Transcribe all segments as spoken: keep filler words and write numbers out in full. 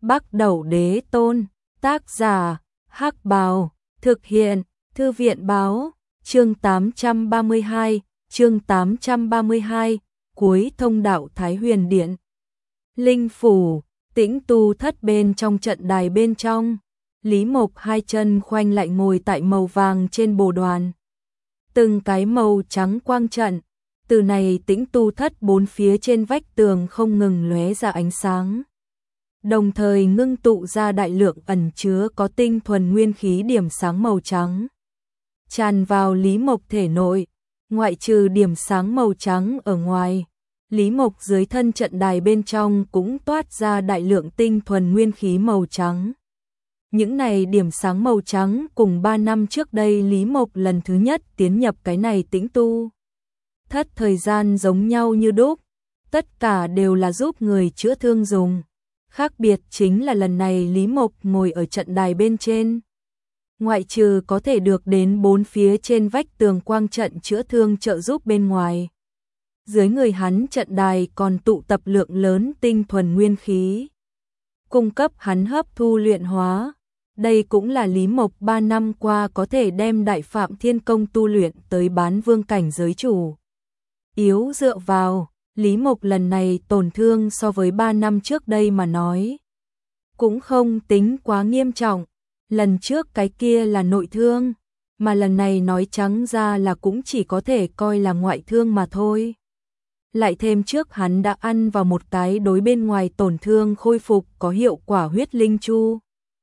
Bắc Đẩu Đế Tôn, tác giả, Hắc Bào, thực hiện, Thư viện Báo, chương tám trăm ba mươi hai, chương tám trăm ba mươi hai, cuối thông đạo Thái Huyền Điện. Linh phủ, Tĩnh tu thất bên trong trận đài bên trong, Lý Mộc hai chân khoanh lại ngồi tại màu vàng trên bồ đoàn. Từng cái màu trắng quang trận, từ này Tĩnh tu thất bốn phía trên vách tường không ngừng lóe ra ánh sáng. Đồng thời ngưng tụ ra đại lượng ẩn chứa có tinh thuần nguyên khí điểm sáng màu trắng. Tràn vào Lý Mộc thể nội, ngoại trừ điểm sáng màu trắng ở ngoài, Lý Mộc dưới thân trận đài bên trong cũng toát ra đại lượng tinh thuần nguyên khí màu trắng. Những này điểm sáng màu trắng cùng ba năm trước đây Lý Mộc lần thứ nhất tiến nhập cái này tĩnh tu thất thời gian giống nhau như đúc, tất cả đều là giúp người chữa thương dùng. Khác biệt chính là lần này Lý Mộc ngồi ở trận đài bên trên. Ngoại trừ có thể được đến bốn phía trên vách tường quang trận chữa thương trợ giúp bên ngoài. Dưới người hắn trận đài còn tụ tập lượng lớn tinh thuần nguyên khí, cung cấp hắn hấp thu luyện hóa. Đây cũng là Lý Mộc ba năm qua có thể đem Đại Phạm Thiên Công tu luyện tới bán vương cảnh giới chủ. Yếu dựa vào, Lý Mộc lần này tổn thương so với ba năm trước đây mà nói cũng không tính quá nghiêm trọng. Lần trước cái kia là nội thương, mà lần này nói trắng ra là cũng chỉ có thể coi là ngoại thương mà thôi. Lại thêm trước hắn đã ăn vào một cái đối bên ngoài tổn thương khôi phục có hiệu quả huyết linh chu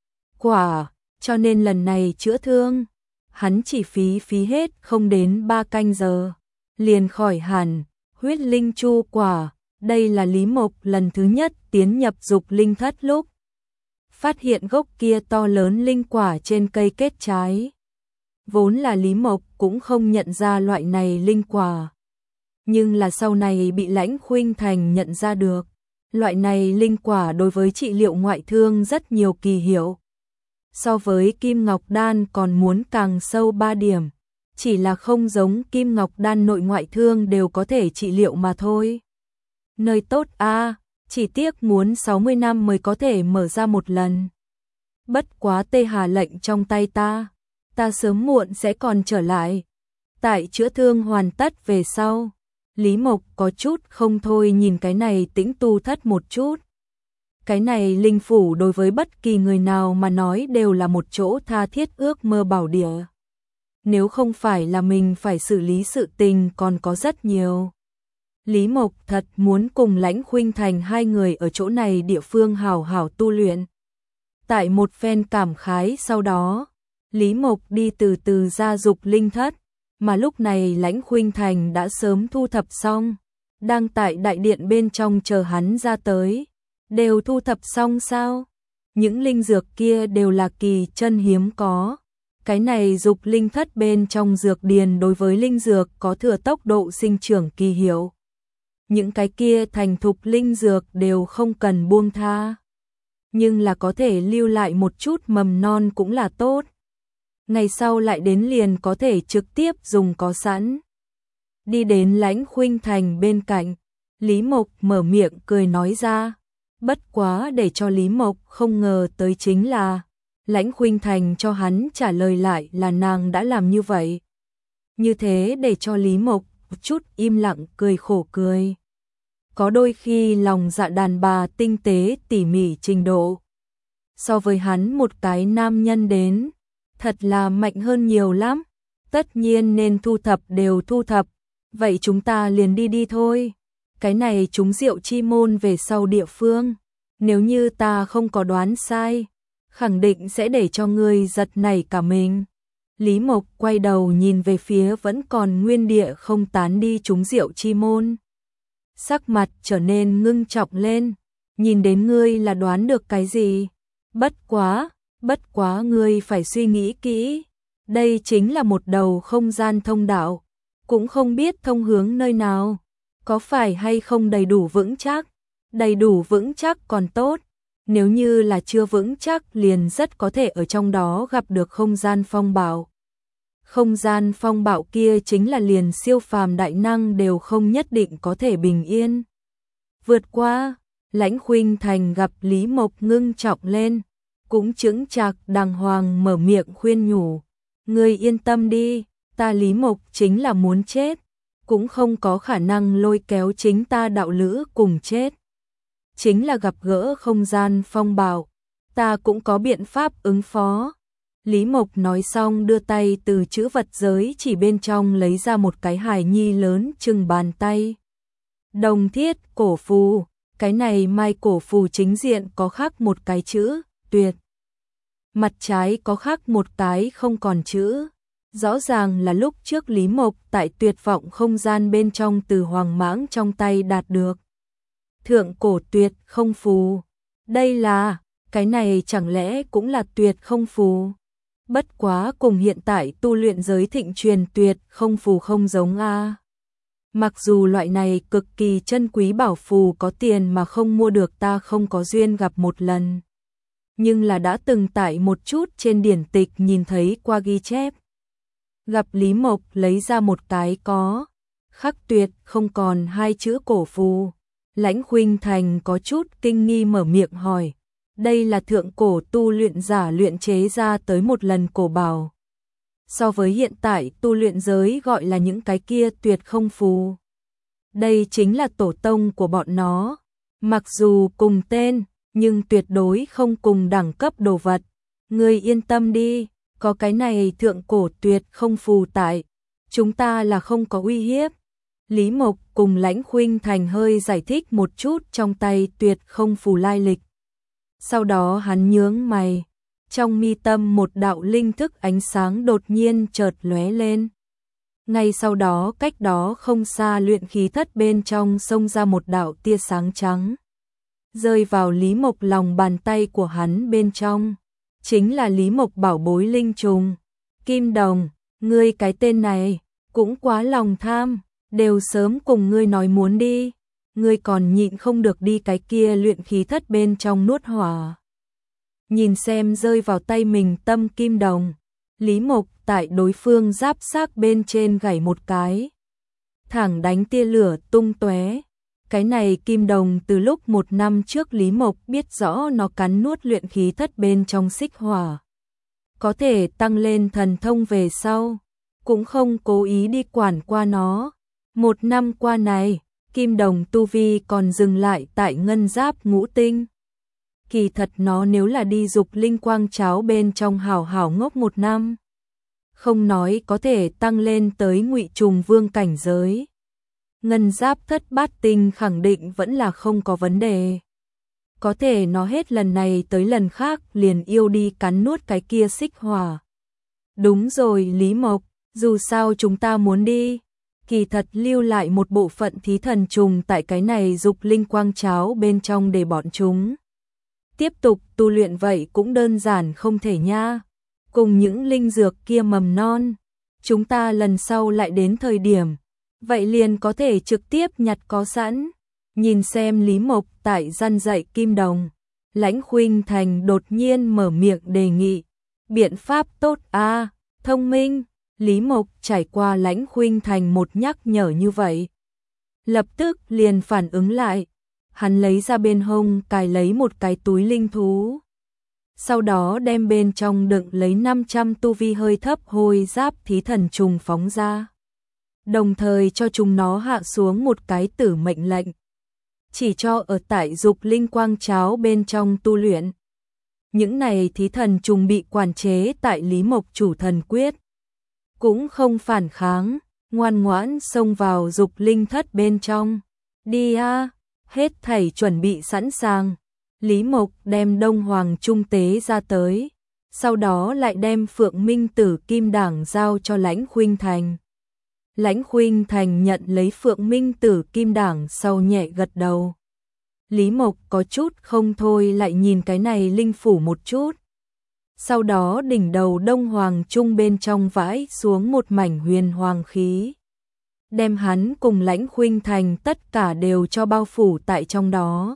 quả, cho nên lần này chữa thương, hắn chỉ phí phí hết không đến ba canh giờ, liền khỏi hẳn. Huyết linh chu quả, đây là Lý Mộc lần thứ nhất tiến nhập dục linh thất lúc phát hiện gốc kia to lớn linh quả trên cây kết trái. Vốn là Lý Mộc cũng không nhận ra loại này linh quả, nhưng là sau này bị Lãnh Khuynh Thành nhận ra được. Loại này linh quả đối với trị liệu ngoại thương rất nhiều kỳ hiệu. So với Kim Ngọc Đan còn muốn càng sâu ba điểm. Chỉ là không giống Kim Ngọc Đan nội ngoại thương đều có thể trị liệu mà thôi. Nơi tốt a, à, chỉ tiếc muốn sáu mươi năm mới có thể mở ra một lần. Bất quá Tê Hà lệnh trong tay ta, ta sớm muộn sẽ còn trở lại. Tại chữa thương hoàn tất về sau, Lý Mộc có chút không thôi nhìn cái này tĩnh tu thất một chút. Cái này linh phủ đối với bất kỳ người nào mà nói đều là một chỗ tha thiết ước mơ bảo địa. Nếu không phải là mình phải xử lý sự tình còn có rất nhiều. Lý Mộc thật muốn cùng Lãnh Khuynh Thành hai người ở chỗ này địa phương hảo hảo tu luyện. Tại một phen cảm khái sau đó, Lý Mộc đi từ từ ra dục linh thất, mà lúc này Lãnh Khuynh Thành đã sớm thu thập xong, đang tại đại điện bên trong chờ hắn ra tới. Đều thu thập xong sao? Những linh dược kia đều là kỳ chân hiếm có. Cái này dục linh thất bên trong dược điền đối với linh dược có thừa tốc độ sinh trưởng kỳ hiệu. Những cái kia thành thục linh dược đều không cần buông tha. Nhưng là có thể lưu lại một chút mầm non cũng là tốt. Ngày sau lại đến liền có thể trực tiếp dùng có sẵn. Đi đến Lãnh Khuynh Thành bên cạnh, Lý Mộc mở miệng cười nói ra. Bất quá để cho Lý Mộc không ngờ tới chính là Lãnh Khuynh Thành cho hắn trả lời lại là nàng đã làm như vậy. Như thế để cho Lý Mộc chút im lặng cười khổ cười. Có đôi khi lòng dạ đàn bà tinh tế tỉ mỉ trình độ, so với hắn một cái nam nhân đến, thật là mạnh hơn nhiều lắm. Tất nhiên nên thu thập đều thu thập, vậy chúng ta liền đi đi thôi. Cái này chúng Diệu Chi môn về sau địa phương, nếu như ta không có đoán sai, khẳng định sẽ để cho ngươi giật nảy cả mình. Lý Mộc quay đầu nhìn về phía vẫn còn nguyên địa không tán đi chúng Diệu Chi môn. Sắc mặt trở nên ngưng trọng lên, nhìn đến ngươi là đoán được cái gì? Bất quá, bất quá ngươi phải suy nghĩ kỹ. Đây chính là một đầu không gian thông đạo, cũng không biết thông hướng nơi nào. Có phải hay không đầy đủ vững chắc? Đầy đủ vững chắc còn tốt. Nếu như là chưa vững chắc liền rất có thể ở trong đó gặp được không gian phong bạo. Không gian phong bạo kia chính là liền siêu phàm đại năng đều không nhất định có thể bình yên vượt qua. Lãnh Khuynh Thành gặp Lý Mộc ngưng trọng lên, cũng chững chạc đàng hoàng mở miệng khuyên nhủ. Ngươi yên tâm đi, ta Lý Mộc chính là muốn chết, cũng không có khả năng lôi kéo chính ta đạo lữ cùng chết. Chính là gặp gỡ không gian phong bạo, ta cũng có biện pháp ứng phó. Lý Mộc nói xong đưa tay từ chữ vật giới chỉ bên trong lấy ra một cái hài nhi lớn chừng bàn tay. Đồng thiết cổ phù, cái này mai cổ phù chính diện có khắc một cái chữ, tuyệt. Mặt trái có khắc một cái không còn chữ. Rõ ràng là lúc trước Lý Mộc tại tuyệt vọng không gian bên trong từ Hoàng Mãng trong tay đạt được. Thượng cổ tuyệt không phù. Đây là, cái này chẳng lẽ cũng là tuyệt không phù? Bất quá cùng hiện tại tu luyện giới thịnh truyền tuyệt không phù không giống a. Mặc dù loại này cực kỳ chân quý bảo phù có tiền mà không mua được, ta không có duyên gặp một lần. Nhưng là đã từng tại một chút trên điển tịch nhìn thấy qua ghi chép. Gặp Lý Mộc lấy ra một cái có khắc tuyệt không còn hai chữ cổ phù. Lãnh Khuynh Thành có chút kinh nghi mở miệng hỏi. Đây là thượng cổ tu luyện giả luyện chế ra tới một lần cổ bảo. So với hiện tại tu luyện giới gọi là những cái kia tuyệt không phù. Đây chính là tổ tông của bọn nó. Mặc dù cùng tên, nhưng tuyệt đối không cùng đẳng cấp đồ vật. Ngươi yên tâm đi, có cái này thượng cổ tuyệt không phù tại, chúng ta là không có uy hiếp. Lý Mộc cùng Lãnh Khuynh Thành hơi giải thích một chút trong tay tuyệt không phù lai lịch. Sau đó hắn nhướng mày, trong mi tâm một đạo linh thức ánh sáng đột nhiên chợt lóe lên. Ngay sau đó cách đó không xa luyện khí thất bên trong xông ra một đạo tia sáng trắng, rơi vào Lý Mộc lòng bàn tay của hắn bên trong. Chính là Lý Mộc bảo bối linh trùng. Kim Đồng, ngươi cái tên này cũng quá lòng tham, đều sớm cùng ngươi nói muốn đi, ngươi còn nhịn không được đi cái kia luyện khí thất bên trong nuốt hỏa. Nhìn xem rơi vào tay mình tâm kim đồng, Lý Mộc tại đối phương giáp xác bên trên gảy một cái, thẳng đánh tia lửa tung tóe. Cái này kim đồng từ lúc một năm trước Lý Mộc biết rõ nó cắn nuốt luyện khí thất bên trong xích hỏa, có thể tăng lên thần thông về sau, cũng không cố ý đi quản qua nó. Một năm qua này, kim đồng tu vi còn dừng lại tại ngân giáp ngũ tinh. Kỳ thật nó nếu là đi dục linh quang cháo bên trong hảo hảo ngốc một năm, không nói có thể tăng lên tới ngụy trùng vương cảnh giới. Ngân giáp thất bát tinh khẳng định vẫn là không có vấn đề. Có thể nó hết lần này tới lần khác liền yêu đi cắn nuốt cái kia xích hỏa. Đúng rồi Lý Mộc, dù sao chúng ta muốn đi, kỳ thật lưu lại một bộ phận thí thần trùng tại cái này dục linh quang cháo bên trong để bọn chúng tiếp tục tu luyện, vậy cũng đơn giản không thể nha. Cùng những linh dược kia mầm non, chúng ta lần sau lại đến thời điểm, vậy liền có thể trực tiếp nhặt có sẵn. Nhìn xem Lý Mộc tại răn dạy kim đồng, Lãnh Khuynh Thành đột nhiên mở miệng đề nghị. Biện pháp tốt a, à, thông minh. Lý Mộc trải qua Lãnh Khuynh Thành một nhắc nhở như vậy, lập tức liền phản ứng lại. Hắn lấy ra bên hông cài lấy một cái túi linh thú, sau đó đem bên trong đựng lấy năm trăm tu vi hơi thấp hôi giáp thí thần trùng phóng ra, đồng thời cho chúng nó hạ xuống một cái tử mệnh lệnh, chỉ cho ở tại dục linh quang cháo bên trong tu luyện. Những này thí thần trùng bị quản chế tại Lý Mộc chủ thần quyết, cũng không phản kháng, ngoan ngoãn xông vào dục linh thất bên trong. Đi a, hết thảy chuẩn bị sẵn sàng. Lý Mộc đem Đông Hoàng trung tế ra tới, sau đó lại đem Phượng Minh Tử kim đảng giao cho Lãnh Khuynh Thành. Lãnh Khuynh Thành nhận lấy Phượng Minh Tử kim đảng sau nhẹ gật đầu. Lý Mộc có chút không thôi lại nhìn cái này linh phủ một chút. Sau đó đỉnh đầu Đông Hoàng trung bên trong vãi xuống một mảnh huyền hoàng khí, đem hắn cùng Lãnh Khuynh Thành tất cả đều cho bao phủ tại trong đó.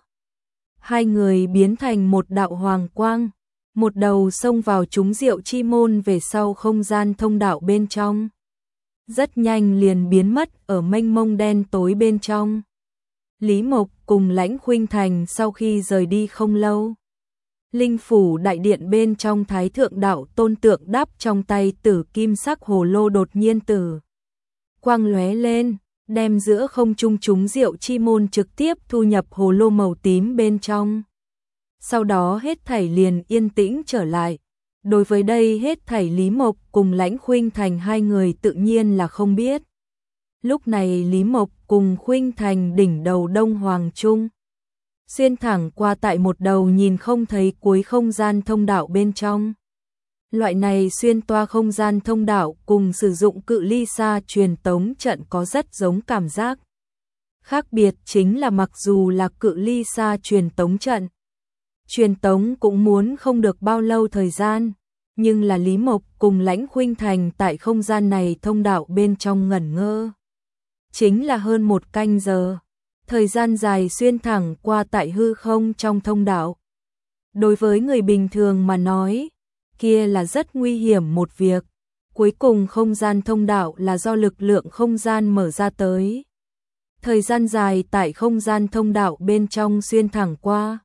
Hai người biến thành một đạo hoàng quang, một đầu xông vào chúng diệu chi môn về sau không gian thông đạo bên trong, rất nhanh liền biến mất ở mênh mông đen tối bên trong. Lý Mộc cùng Lãnh Khuynh Thành sau khi rời đi không lâu. Linh phủ đại điện bên trong Thái Thượng Đạo Tôn tượng đắp trong tay tử kim sắc hồ lô đột nhiên tử quang lóe lên, đem giữa không trung chúng rượu chi môn trực tiếp thu nhập hồ lô màu tím bên trong. Sau đó hết thảy liền yên tĩnh trở lại. Đối với đây hết thảy Lý Mộc cùng Lãnh Khuynh Thành hai người tự nhiên là không biết. Lúc này Lý Mộc cùng Khuynh Thành đỉnh đầu Đông Hoàng Trung, xuyên thẳng qua tại một đầu nhìn không thấy cuối không gian thông đạo bên trong. Loại này xuyên toa không gian thông đạo cùng sử dụng cự ly xa truyền tống trận có rất giống cảm giác. Khác biệt chính là mặc dù là cự ly xa truyền tống trận, truyền tống cũng muốn không được bao lâu thời gian, nhưng là Lý Mộc cùng Lãnh Khuynh Thành tại không gian này thông đạo bên trong ngẩn ngơ. Chính là hơn một canh giờ, thời gian dài xuyên thẳng qua tại hư không trong thông đạo. Đối với người bình thường mà nói, kia là rất nguy hiểm một việc. Cuối cùng không gian thông đạo là do lực lượng không gian mở ra tới. Thời gian dài tại không gian thông đạo bên trong xuyên thẳng qua,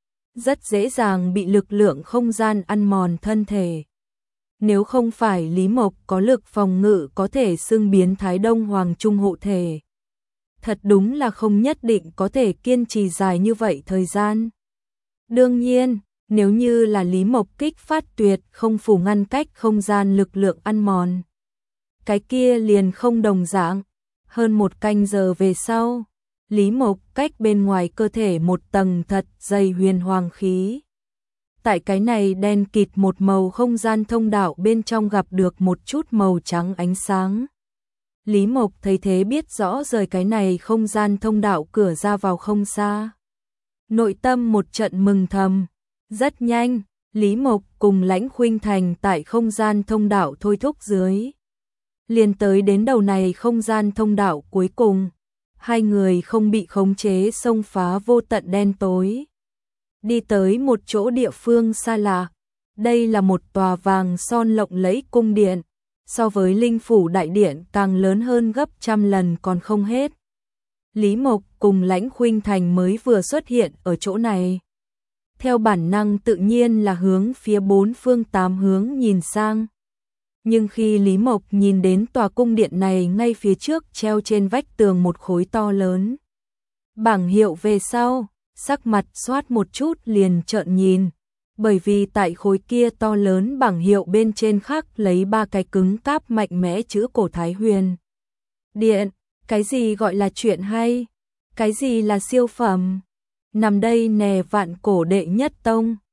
rất dễ dàng bị lực lượng không gian ăn mòn thân thể. Nếu không phải Lý Mộc có lực phòng ngự có thể xưng biến thái Đông Hoàng Trung hộ thể, thật đúng là không nhất định có thể kiên trì dài như vậy thời gian. Đương nhiên, nếu như là Lý Mộc kích phát tuyệt không phủ ngăn cách không gian lực lượng ăn mòn, cái kia liền không đồng dạng. Hơn một canh giờ về sau, Lý Mộc cách bên ngoài cơ thể một tầng thật dày huyền hoàng khí. Tại cái này đen kịt một màu không gian thông đạo bên trong gặp được một chút màu trắng ánh sáng. Lý Mộc thấy thế biết rõ rời cái này không gian thông đạo cửa ra vào không xa. Nội tâm một trận mừng thầm. Rất nhanh, Lý Mộc cùng Lãnh Khuynh Thành tại không gian thông đạo thôi thúc dưới, liền tới đến đầu này không gian thông đạo cuối cùng. Hai người không bị khống chế xông phá vô tận đen tối, đi tới một chỗ địa phương xa lạ. Đây là một tòa vàng son lộng lẫy cung điện, so với Linh phủ đại điện càng lớn hơn gấp trăm lần còn không hết. Lý Mộc cùng Lãnh Khuynh Thành mới vừa xuất hiện ở chỗ này, theo bản năng tự nhiên là hướng phía bốn phương tám hướng nhìn sang. Nhưng khi Lý Mộc nhìn đến tòa cung điện này ngay phía trước treo trên vách tường một khối to lớn bảng hiệu về sau, sắc mặt xoát một chút liền trợn nhìn, bởi vì tại khối kia to lớn bảng hiệu bên trên khắc lấy ba cái cứng cáp mạnh mẽ chữ cổ Thái Huyền Điện. Cái gì gọi là chuyện hay? Cái gì là siêu phẩm? Nằm đây nè vạn cổ đệ nhất tông,